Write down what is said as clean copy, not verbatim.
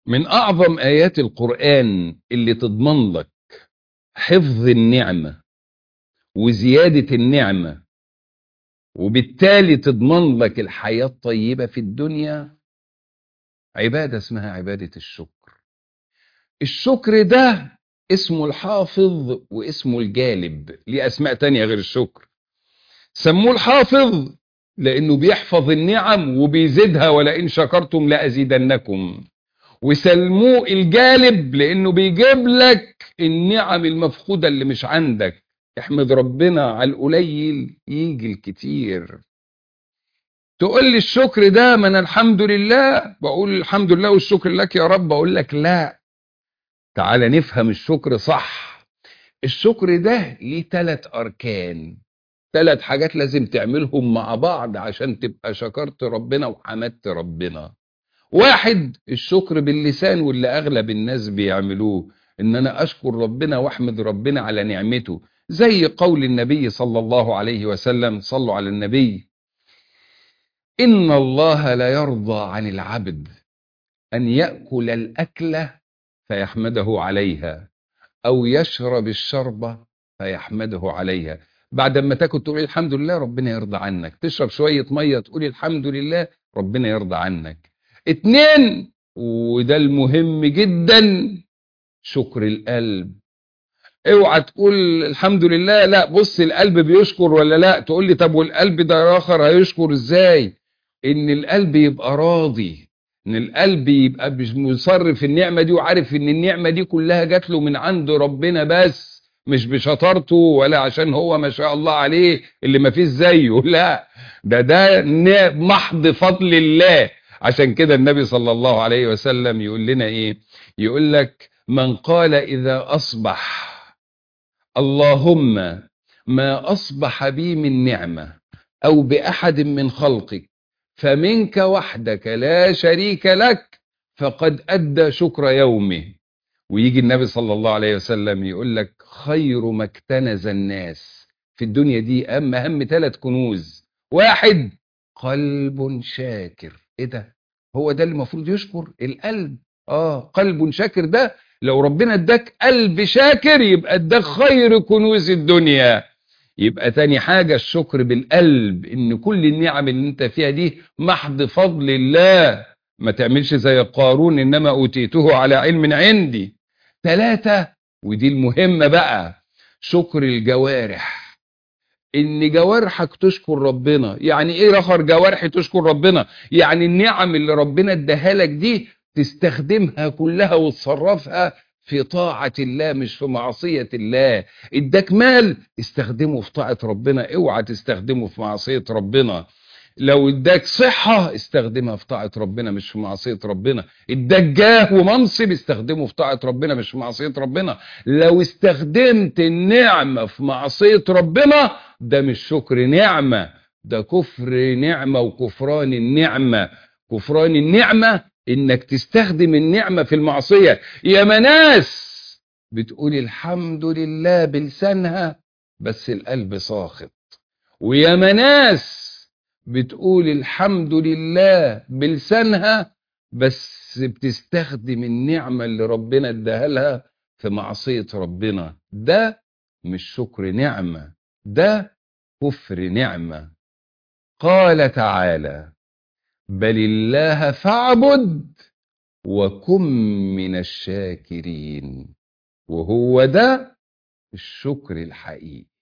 من أعظم آيات القرآن اللي تضمن لك حفظ النعمة وزيادة النعمة، وبالتالي تضمن لك الحياة الطيبة في الدنيا، عبادة اسمها عبادة الشكر. الشكر ده اسمه الحافظ واسمه الجالب، ليه أسماء تانية غير الشكر. سموه الحافظ لأنه بيحفظ النعم وبيزيدها، ولئن شكرتم لأزيدنكم. وسموه الجالب لأنه بيجيب لك النعم المفقودة اللي مش عندك. احمد ربنا على القليل يجي الكتير. تقول لي الشكر ده، ما انا الحمد لله بقول الحمد لله والشكر لك يا رب. اقول لك لا، تعال نفهم الشكر صح. الشكر ده ليه 3 أركان، 3 حاجات لازم تعملهم مع بعض عشان تبقى شكرت ربنا وحمدت ربنا. 1، الشكر باللسان، واللي أغلب الناس بيعملوه، إن أنا أشكر ربنا وأحمد ربنا على نعمته، زي قول النبي صلى الله عليه وسلم، صلوا على النبي: إن الله لا يرضى عن العبد أن يأكل الأكلة فيحمده عليها، أو يشرب الشربة فيحمده عليها. بعد ما تاكل تقول الحمد لله ربنا يرضى عنك، تشرب شوية مية تقول الحمد لله ربنا يرضى عنك. 2، وده المهم جدا، شكر القلب. اوعى تقول الحمد لله لا بص القلب بيشكر ولا لا، تقول لي طب والقلب ده اخر هيشكر ازاي؟ ان القلب يبقى راضي، ان القلب يبقى مصر في النعمة دي، وعارف ان النعمة دي كلها جات له من عند ربنا، بس مش بشطارته ولا عشان هو ما شاء الله عليه اللي ما فيش زيه، لا، ده محض فضل الله. عشان كده النبي صلى الله عليه وسلم يقول لنا ايه؟ يقول لك: من قال اذا اصبح اللهم ما أصبح بي من نعمة أو بأحد من خلقك فمنك وحدك لا شريك لك، فقد أدى شكر يومه. ويجي النبي صلى الله عليه وسلم يقول لك: خير ما اكتنز الناس في الدنيا دي أهم 3 كنوز: 1، قلب شاكر. ايه ده؟ هو ده اللي المفروض يشكر القلب. قلب شاكر ده، لو ربنا اداك قلب شاكر يبقى اداك خير كنوز الدنيا. يبقى تاني حاجة الشكر بالقلب، ان كل النعم اللي انت فيها دي محض فضل الله، ما تعملش زي قارون انما اوتيته على علم عندي. 3، ودي المهمة بقى، شكر الجوارح، ان جوارحك تشكر ربنا. يعني ايه رخر جوارحي تشكر ربنا؟ يعني النعم اللي ربنا اداها لك دي تستخدمها كلها وتصرفها في طاعة الله مش في معصية الله. اداك مال استخدمه في طاعة ربنا، اوعى تستخدمه في معصية ربنا. لو اداك صحة استخدمها في طاعة ربنا مش في معصية ربنا. اداك جاه ومنصب استخدمه في طاعة ربنا مش في معصية ربنا. لو استخدمت النعمة في معصية ربنا ده مش شكر نعمة، ده كفر نعمة وكفران النعمة. كفران النعمة انك تستخدم النعمة في المعصية. يا مناس بتقول الحمد لله بلسانها بس القلب ساخط، ويا مناس بتقول الحمد لله بلسانها بس بتستخدم النعمة اللي ربنا اداها لها في معصية ربنا. ده مش شكر نعمة، ده كفر نعمة. قال تعالى: بل الله فاعبد وكن من الشاكرين. وهو ده الشكر الحقيقي.